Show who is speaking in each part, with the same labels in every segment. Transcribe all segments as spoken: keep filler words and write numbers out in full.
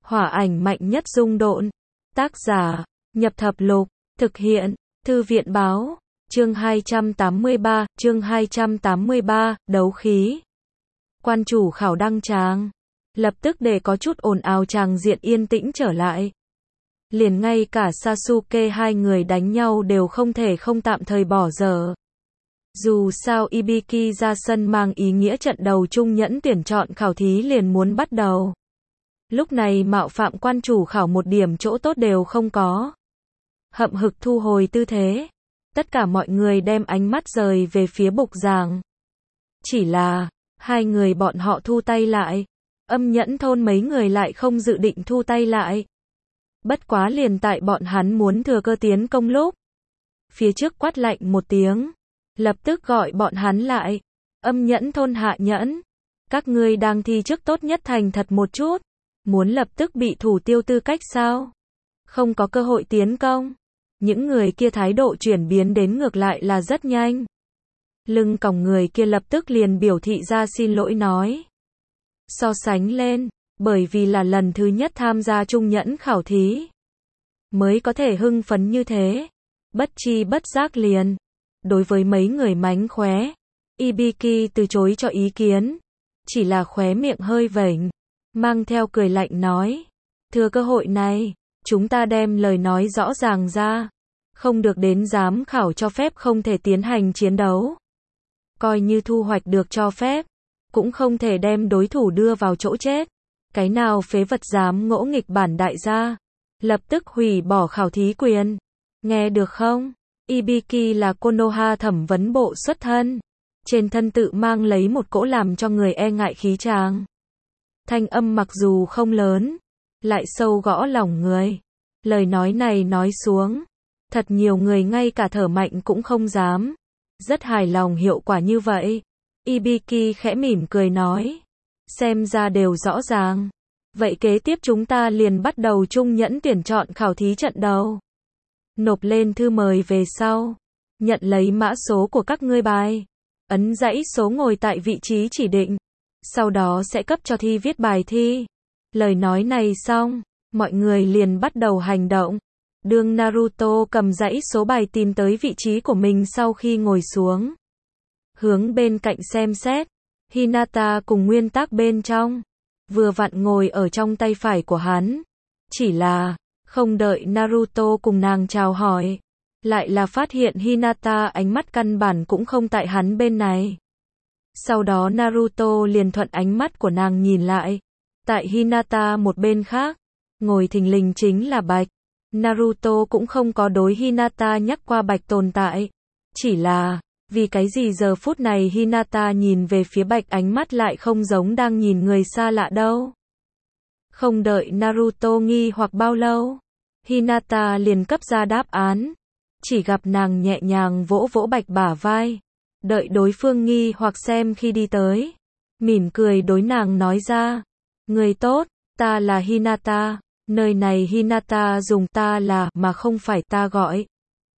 Speaker 1: Hỏa ảnh mạnh nhất dung độn. Tác giả, Nhập Thập Lục. Thực hiện, Thư viện báo. Chương hai trăm tám mươi ba, chương hai trăm tám mươi ba, đấu khí. Quan chủ khảo đăng tràng. Lập tức để có chút ồn ào tràng diện yên tĩnh trở lại. Liền ngay cả Sasuke hai người đánh nhau đều không thể không tạm thời bỏ dở. Dù sao Ibiki ra sân mang ý nghĩa trận đầu chung nhẫn tuyển chọn khảo thí liền muốn bắt đầu. Lúc này mạo phạm quan chủ khảo một điểm chỗ tốt đều không có. Hậm hực thu hồi tư thế. Tất cả mọi người đem ánh mắt rời về phía bục giảng. Chỉ là, hai người bọn họ thu tay lại. Âm nhẫn thôn mấy người lại không dự định thu tay lại. Bất quá liền tại bọn hắn muốn thừa cơ tiến công lúc. Phía trước quát lạnh một tiếng. Lập tức gọi bọn hắn lại. Âm nhẫn thôn hạ nhẫn. Các ngươi đang thi trước tốt nhất thành thật một chút. Muốn lập tức bị thủ tiêu tư cách sao? Không có cơ hội tiến công. Những người kia thái độ chuyển biến đến ngược lại là rất nhanh. Lưng còng người kia lập tức liền biểu thị ra xin lỗi nói. So sánh lên, bởi vì là lần thứ nhất tham gia trung nhẫn khảo thí. Mới có thể hưng phấn như thế. Bất chi bất giác liền. Đối với mấy người mánh khóe, Ibiki từ chối cho ý kiến. Chỉ là khóe miệng hơi vểnh. Mang theo cười lạnh nói. Thừa cơ hội này, chúng ta đem lời nói rõ ràng ra. Không được đến giám khảo cho phép không thể tiến hành chiến đấu. Coi như thu hoạch được cho phép. Cũng không thể đem đối thủ đưa vào chỗ chết. Cái nào phế vật dám ngỗ nghịch bản đại gia. Lập tức hủy bỏ khảo thí quyền. Nghe được không? Ibiki là Konoha thẩm vấn bộ xuất thân. Trên thân tự mang lấy một cỗ làm cho người e ngại khí tràng. Thanh âm mặc dù không lớn, lại sâu gõ lòng người. Lời nói này nói xuống, thật nhiều người ngay cả thở mạnh cũng không dám. Rất hài lòng hiệu quả như vậy. Ibiki khẽ mỉm cười nói. Xem ra đều rõ ràng. Vậy kế tiếp chúng ta liền bắt đầu trung nhẫn tuyển chọn khảo thí trận đầu. Nộp lên thư mời về sau. Nhận lấy mã số của các ngươi bài. Ấn dãy số ngồi tại vị trí chỉ định. Sau đó sẽ cấp cho thi viết bài thi. Lời nói này xong, mọi người liền bắt đầu hành động. Đương Naruto cầm dãy số bài tìm tới vị trí của mình sau khi ngồi xuống. Hướng bên cạnh xem xét, Hinata cùng nguyên tắc bên trong. Vừa vặn ngồi ở trong tay phải của hắn. Chỉ là, không đợi Naruto cùng nàng chào hỏi. Lại là phát hiện Hinata ánh mắt căn bản cũng không tại hắn bên này. Sau đó Naruto liền thuận ánh mắt của nàng nhìn lại. Tại Hinata một bên khác, ngồi thình lình chính là Bạch. Naruto cũng không có đối Hinata nhắc qua Bạch tồn tại. Chỉ là, vì cái gì giờ phút này Hinata nhìn về phía Bạch ánh mắt lại không giống đang nhìn người xa lạ đâu. Không đợi Naruto nghi hoặc bao lâu, Hinata liền cấp ra đáp án. Chỉ gặp nàng nhẹ nhàng vỗ vỗ Bạch bả vai. Đợi đối phương nghi hoặc xem khi đi tới. Mỉm cười đối nàng nói ra. Người tốt, ta là Hinata. Nơi này Hinata dùng ta là mà không phải ta gọi.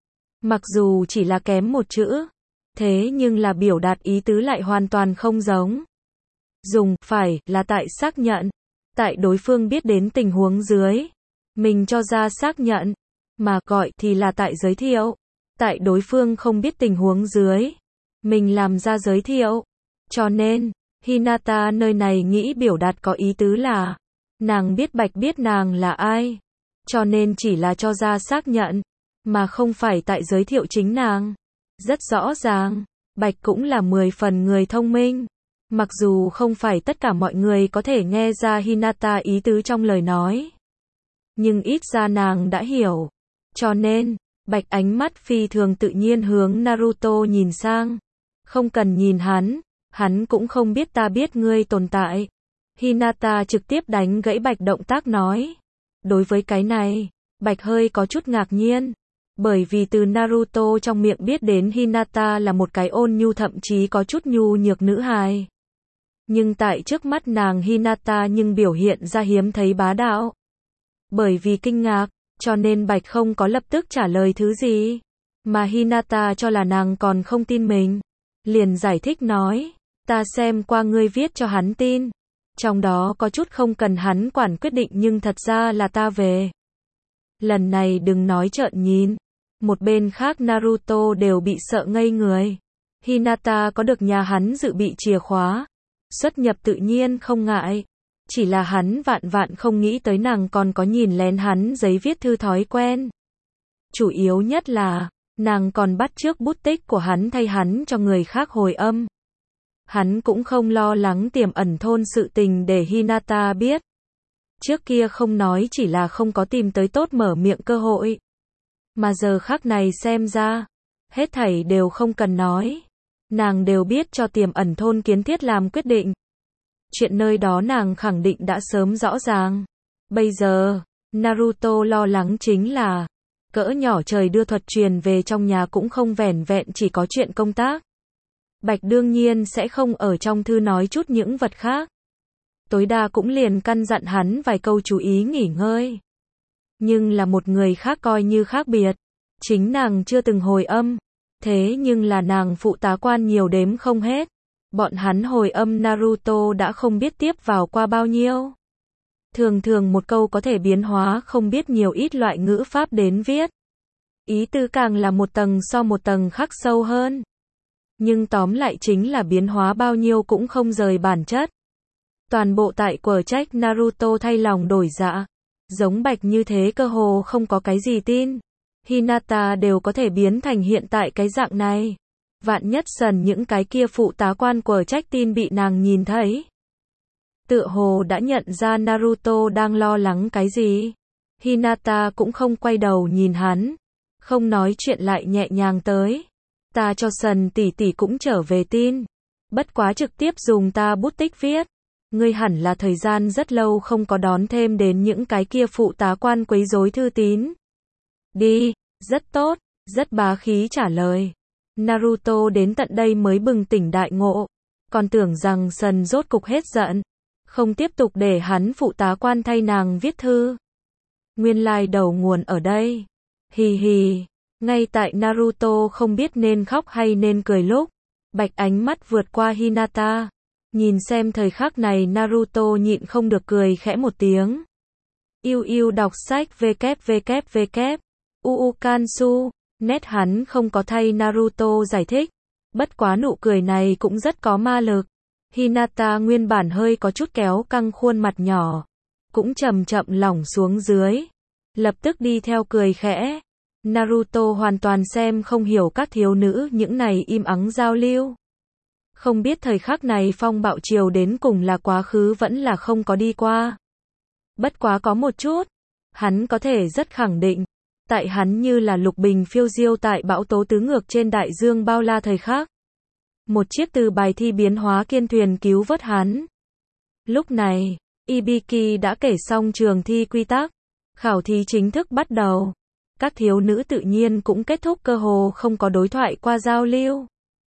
Speaker 1: Mặc dù chỉ là kém một chữ. Thế nhưng là biểu đạt ý tứ lại hoàn toàn không giống. Dùng phải là tại xác nhận. Tại đối phương biết đến tình huống dưới. Mình cho ra xác nhận. Mà gọi thì là tại giới thiệu. Tại đối phương không biết tình huống dưới. Mình làm ra giới thiệu. Cho nên, Hinata nơi này nghĩ biểu đạt có ý tứ là. Nàng biết Bạch biết nàng là ai. Cho nên chỉ là cho ra xác nhận. Mà không phải tại giới thiệu chính nàng. Rất rõ ràng, Bạch cũng là mười phần người thông minh. Mặc dù không phải tất cả mọi người có thể nghe ra Hinata ý tứ trong lời nói. Nhưng ít ra nàng đã hiểu. Cho nên, Bạch ánh mắt phi thường tự nhiên hướng Naruto nhìn sang. Không cần nhìn hắn, hắn cũng không biết ta biết ngươi tồn tại. Hinata trực tiếp đánh gãy Bạch động tác nói. Đối với cái này, Bạch hơi có chút ngạc nhiên. Bởi vì từ Naruto trong miệng biết đến Hinata là một cái ôn nhu thậm chí có chút nhu nhược nữ hài. Nhưng tại trước mắt nàng Hinata nhưng biểu hiện ra hiếm thấy bá đạo. Bởi vì kinh ngạc, cho nên Bạch không có lập tức trả lời thứ gì. Mà Hinata cho là nàng còn không tin mình. Liền giải thích nói, ta xem qua ngươi viết cho hắn tin. Trong đó có chút không cần hắn quản quyết định nhưng thật ra là ta về. Lần này đừng nói trợn nhìn. Một bên khác Naruto đều bị sợ ngây người. Hinata có được nhà hắn dự bị chìa khóa. Xuất nhập tự nhiên không ngại. Chỉ là hắn vạn vạn không nghĩ tới nàng còn có nhìn lén hắn giấy viết thư thói quen. Chủ yếu nhất là, nàng còn bắt chước bút tích của hắn thay hắn cho người khác hồi âm. Hắn cũng không lo lắng tiềm ẩn thôn sự tình để Hinata biết. Trước kia không nói chỉ là không có tìm tới tốt mở miệng cơ hội. Mà giờ khắc này xem ra, hết thảy đều không cần nói. Nàng đều biết cho tiềm ẩn thôn kiến thiết làm quyết định. Chuyện nơi đó nàng khẳng định đã sớm rõ ràng. Bây giờ, Naruto lo lắng chính là, cỡ nhỏ trời đưa thuật truyền về trong nhà cũng không vẻn vẹn chỉ có chuyện công tác. Bạch đương nhiên sẽ không ở trong thư nói chút những vật khác. Tối đa cũng liền căn dặn hắn vài câu chú ý nghỉ ngơi. Nhưng là một người khác coi như khác biệt. Chính nàng chưa từng hồi âm. Thế nhưng là nàng phụ tá quan nhiều đếm không hết. Bọn hắn hồi âm Naruto đã không biết tiếp vào qua bao nhiêu. Thường thường một câu có thể biến hóa không biết nhiều ít loại ngữ pháp đến viết. Ý tư càng là một tầng so một tầng khắc sâu hơn. Nhưng tóm lại chính là biến hóa bao nhiêu cũng không rời bản chất. Toàn bộ tại quở trách Naruto thay lòng đổi dạ. Giống Bạch như thế cơ hồ không có cái gì tin. Hinata đều có thể biến thành hiện tại cái dạng này. Vạn nhất dần những cái kia phụ tá quan quở trách tin bị nàng nhìn thấy. Tựa hồ đã nhận ra Naruto đang lo lắng cái gì. Hinata cũng không quay đầu nhìn hắn. Không nói chuyện lại nhẹ nhàng tới. Ta cho Sần tỷ tỷ cũng trở về tin. Bất quá trực tiếp dùng ta bút tích viết. Ngươi hẳn là thời gian rất lâu không có đón thêm đến những cái kia phụ tá quan quấy rối thư tín. Đi, rất tốt, rất bá khí trả lời. Naruto đến tận đây mới bừng tỉnh đại ngộ. Còn tưởng rằng Sần rốt cục hết giận. Không tiếp tục để hắn phụ tá quan thay nàng viết thư. Nguyên lai đầu nguồn ở đây. Hì hì. Ngay tại Naruto không biết nên khóc hay nên cười lúc. Bạch ánh mắt vượt qua Hinata. Nhìn xem thời khắc này Naruto nhịn không được cười khẽ một tiếng. Yêu yêu đọc sách www. Uukansu. Nét hắn không có thay Naruto giải thích. Bất quá nụ cười này cũng rất có ma lực. Hinata nguyên bản hơi có chút kéo căng khuôn mặt nhỏ. Cũng chậm chậm lỏng xuống dưới. Lập tức đi theo cười khẽ. Naruto hoàn toàn xem không hiểu các thiếu nữ những này im ắng giao lưu. Không biết thời khắc này phong bạo triều đến cùng là quá khứ vẫn là không có đi qua. Bất quá có một chút. Hắn có thể rất khẳng định. Tại hắn như là lục bình phiêu diêu tại bão tố tứ ngược trên đại dương bao la thời khắc. Một chiếc từ bài thi biến hóa kiên thuyền cứu vớt hắn. Lúc này, Ibiki đã kể xong trường thi quy tắc. Khảo thí chính thức bắt đầu. Các thiếu nữ tự nhiên cũng kết thúc cơ hồ không có đối thoại qua giao lưu.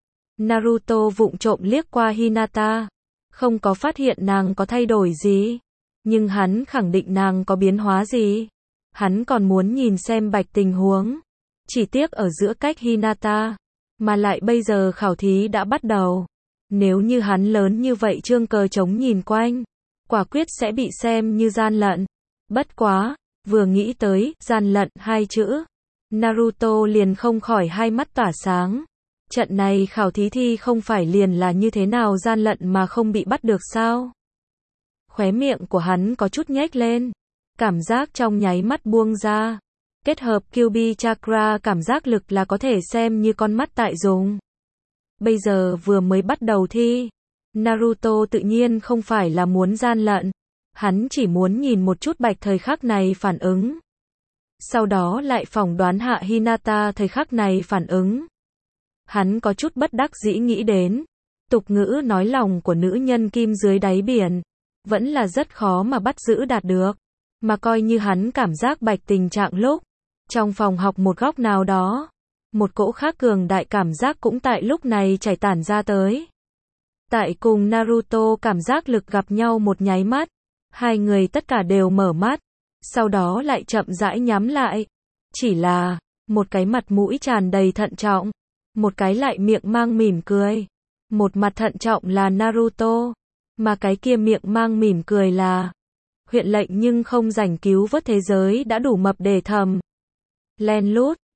Speaker 1: Naruto vụng trộm liếc qua Hinata. Không có phát hiện nàng có thay đổi gì. Nhưng hắn khẳng định nàng có biến hóa gì. Hắn còn muốn nhìn xem Bạch tình huống. Chỉ tiếc ở giữa cách Hinata. Mà lại bây giờ khảo thí đã bắt đầu. Nếu như hắn lớn như vậy trương cờ trống nhìn quanh. Quả quyết sẽ bị xem như gian lận. Bất quá. Vừa nghĩ tới, gian lận hai chữ. Naruto liền không khỏi hai mắt tỏa sáng. Trận này khảo thí thi không phải liền là như thế nào gian lận mà không bị bắt được sao? Khóe miệng của hắn có chút nhếch lên. Cảm giác trong nháy mắt buông ra. Kết hợp Kyuubi Chakra cảm giác lực là có thể xem như con mắt tại dùng. Bây giờ vừa mới bắt đầu thi. Naruto tự nhiên không phải là muốn gian lận. Hắn chỉ muốn nhìn một chút Bạch thời khắc này phản ứng. Sau đó lại phỏng đoán hạ Hinata thời khắc này phản ứng. Hắn có chút bất đắc dĩ nghĩ đến. Tục ngữ nói lòng của nữ nhân kim dưới đáy biển. Vẫn là rất khó mà bắt giữ đạt được. Mà coi như hắn cảm giác Bạch tình trạng lúc. Trong phòng học một góc nào đó. Một cỗ khác cường đại cảm giác cũng tại lúc này chảy tản ra tới. Tại cùng Naruto cảm giác lực gặp nhau một nháy mắt. Hai người tất cả đều mở mắt. Sau đó lại chậm rãi nhắm lại. Chỉ là, một cái mặt mũi tràn đầy thận trọng. Một cái lại miệng mang mỉm cười. Một mặt thận trọng là Naruto. Mà cái kia miệng mang mỉm cười là huyện lệnh nhưng không rảnh cứu vớt thế giới đã đủ mập để thầm. Len lút,